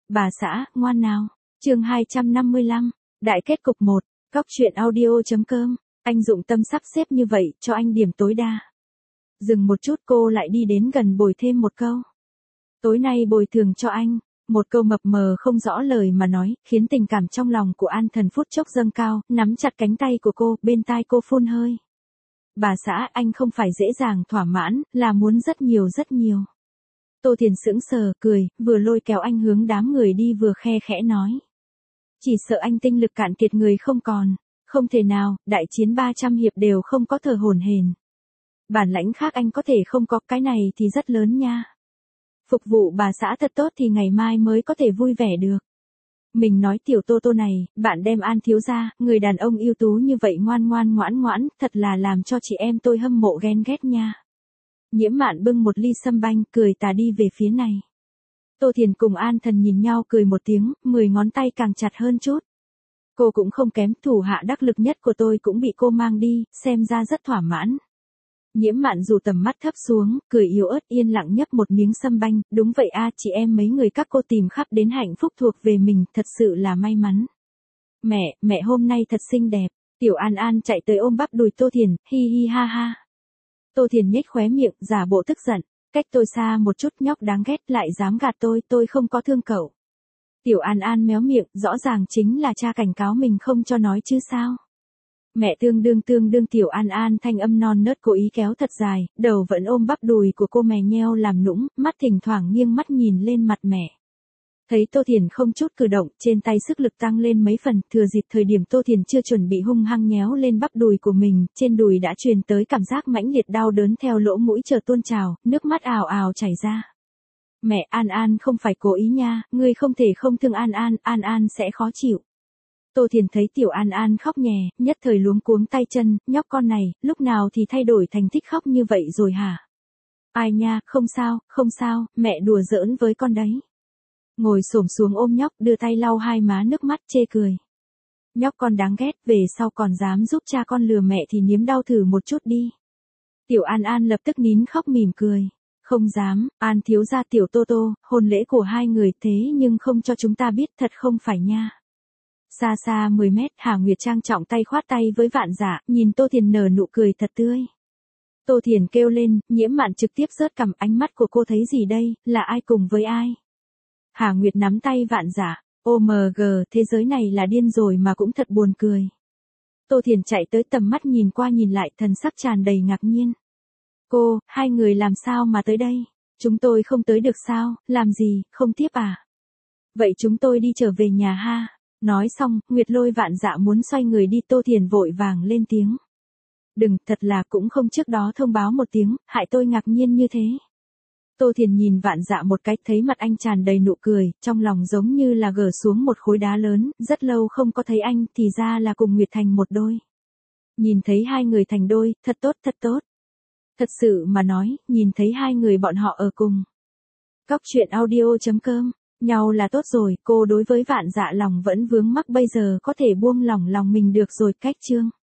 Bà xã, ngoan nào. Chương 255, đại kết cục 1, Cóc truyện audio.com, anh dụng tâm sắp xếp như vậy, cho anh điểm tối đa. Dừng một chút cô lại đi đến gần bồi thêm một câu. Tối nay bồi thường cho anh, một câu mập mờ không rõ lời mà nói, khiến tình cảm trong lòng của An Thần phút chốc dâng cao, nắm chặt cánh tay của cô, bên tai cô phun hơi. Bà xã, anh không phải dễ dàng thỏa mãn, là muốn rất nhiều rất nhiều. Tô Thiền sững sờ, cười, vừa lôi kéo anh hướng đám người đi vừa khe khẽ nói. Chỉ sợ anh tinh lực cạn kiệt người không còn, không thể nào, đại chiến 300 hiệp đều không có thở hổn hển. Bản lãnh khác anh có thể không có, cái này thì rất lớn nha. Phục vụ bà xã thật tốt thì ngày mai mới có thể vui vẻ được. Mình nói tiểu Tô Tô này, bạn đem An thiếu gia, người đàn ông ưu tú như vậy ngoan ngoan ngoãn ngoãn, thật là làm cho chị em tôi hâm mộ ghen ghét nha. Nhiễm Mạn bưng một ly sâm banh, cười tà đi về phía này. Tô Thiền cùng An Thần nhìn nhau cười một tiếng, 10 ngón tay càng chặt hơn chút. Cô cũng không kém, thủ hạ đắc lực nhất của tôi cũng bị cô mang đi, xem ra rất thỏa mãn. Nhiễm Mạn dù tầm mắt thấp xuống, cười yếu ớt yên lặng nhấp một miếng sâm banh, đúng vậy a, chị em mấy người các cô tìm khắp đến hạnh phúc thuộc về mình, thật sự là may mắn. Mẹ hôm nay thật xinh đẹp, Tiểu An An chạy tới ôm bắp đùi Tô Thiền, hi hi ha ha. Tô Thiền nhếch khóe miệng, giả bộ tức giận, cách tôi xa một chút, nhóc đáng ghét, lại dám gạt tôi không có thương cậu. Tiểu An An méo miệng, rõ ràng chính là cha cảnh cáo mình không cho nói chứ sao. Mẹ tương đương Tiểu An An thanh âm non nớt cố ý kéo thật dài, đầu vẫn ôm bắp đùi của cô mè nheo làm nũng, mắt thỉnh thoảng nghiêng mắt nhìn lên mặt mẹ. Thấy Tô Thiền không chút cử động, trên tay sức lực tăng lên mấy phần, thừa dịp thời điểm Tô Thiền chưa chuẩn bị hung hăng nhéo lên bắp đùi của mình, trên đùi đã truyền tới cảm giác mãnh liệt đau đớn theo lỗ mũi chờ tuôn trào, nước mắt ào ào chảy ra. Mẹ, An An không phải cố ý nha, ngươi không thể không thương An An, An An sẽ khó chịu. Tô Thiền thấy Tiểu An An khóc nhè, nhất thời luống cuống tay chân, nhóc con này, lúc nào thì thay đổi thành thích khóc như vậy rồi hả? Ai nha, không sao, mẹ đùa giỡn với con đấy. Ngồi xổm xuống ôm nhóc, đưa tay lau hai má nước mắt chê cười. Nhóc con đáng ghét, về sau còn dám giúp cha con lừa mẹ thì nếm đau thử một chút đi. Tiểu An An lập tức nín khóc mỉm cười. Không dám, An thiếu gia tiểu Tô Tô, hôn lễ của hai người thế nhưng không cho chúng ta biết, thật không phải nha. Xa xa 10 mét, Hà Nguyệt trang trọng tay khoát tay với Vạn Dạ, nhìn Tô Thiền nở nụ cười thật tươi. Tô Thiền kêu lên, Nhiễm Mạn trực tiếp rớt cằm, ánh mắt của cô thấy gì đây, là ai cùng với ai? Hà Nguyệt nắm tay Vạn Dạ, OMG, thế giới này là điên rồi mà cũng thật buồn cười. Tô Thiền chạy tới tầm mắt nhìn qua nhìn lại, thần sắc tràn đầy ngạc nhiên. Cô, hai người làm sao mà tới đây? Chúng tôi không tới được sao, làm gì, không tiếp à? Vậy chúng tôi đi trở về nhà ha. Nói xong, Nguyệt Lôi Vạn Dạ muốn xoay người đi, Tô Thiền vội vàng lên tiếng. Đừng, thật là cũng không trước đó thông báo một tiếng, hại tôi ngạc nhiên như thế. Tô Thiền nhìn Vạn Dạ một cái, thấy mặt anh tràn đầy nụ cười, trong lòng giống như là gỡ xuống một khối đá lớn, rất lâu không có thấy anh, thì ra là cùng Nguyệt thành một đôi. Nhìn thấy hai người thành đôi, thật tốt thật tốt. Thật sự mà nói, nhìn thấy hai người bọn họ ở cùng. Cóc truyện audio.com, nhau là tốt rồi, cô đối với Vạn Dạ lòng vẫn vướng mắc, bây giờ có thể buông lỏng lòng mình được rồi, cách chương.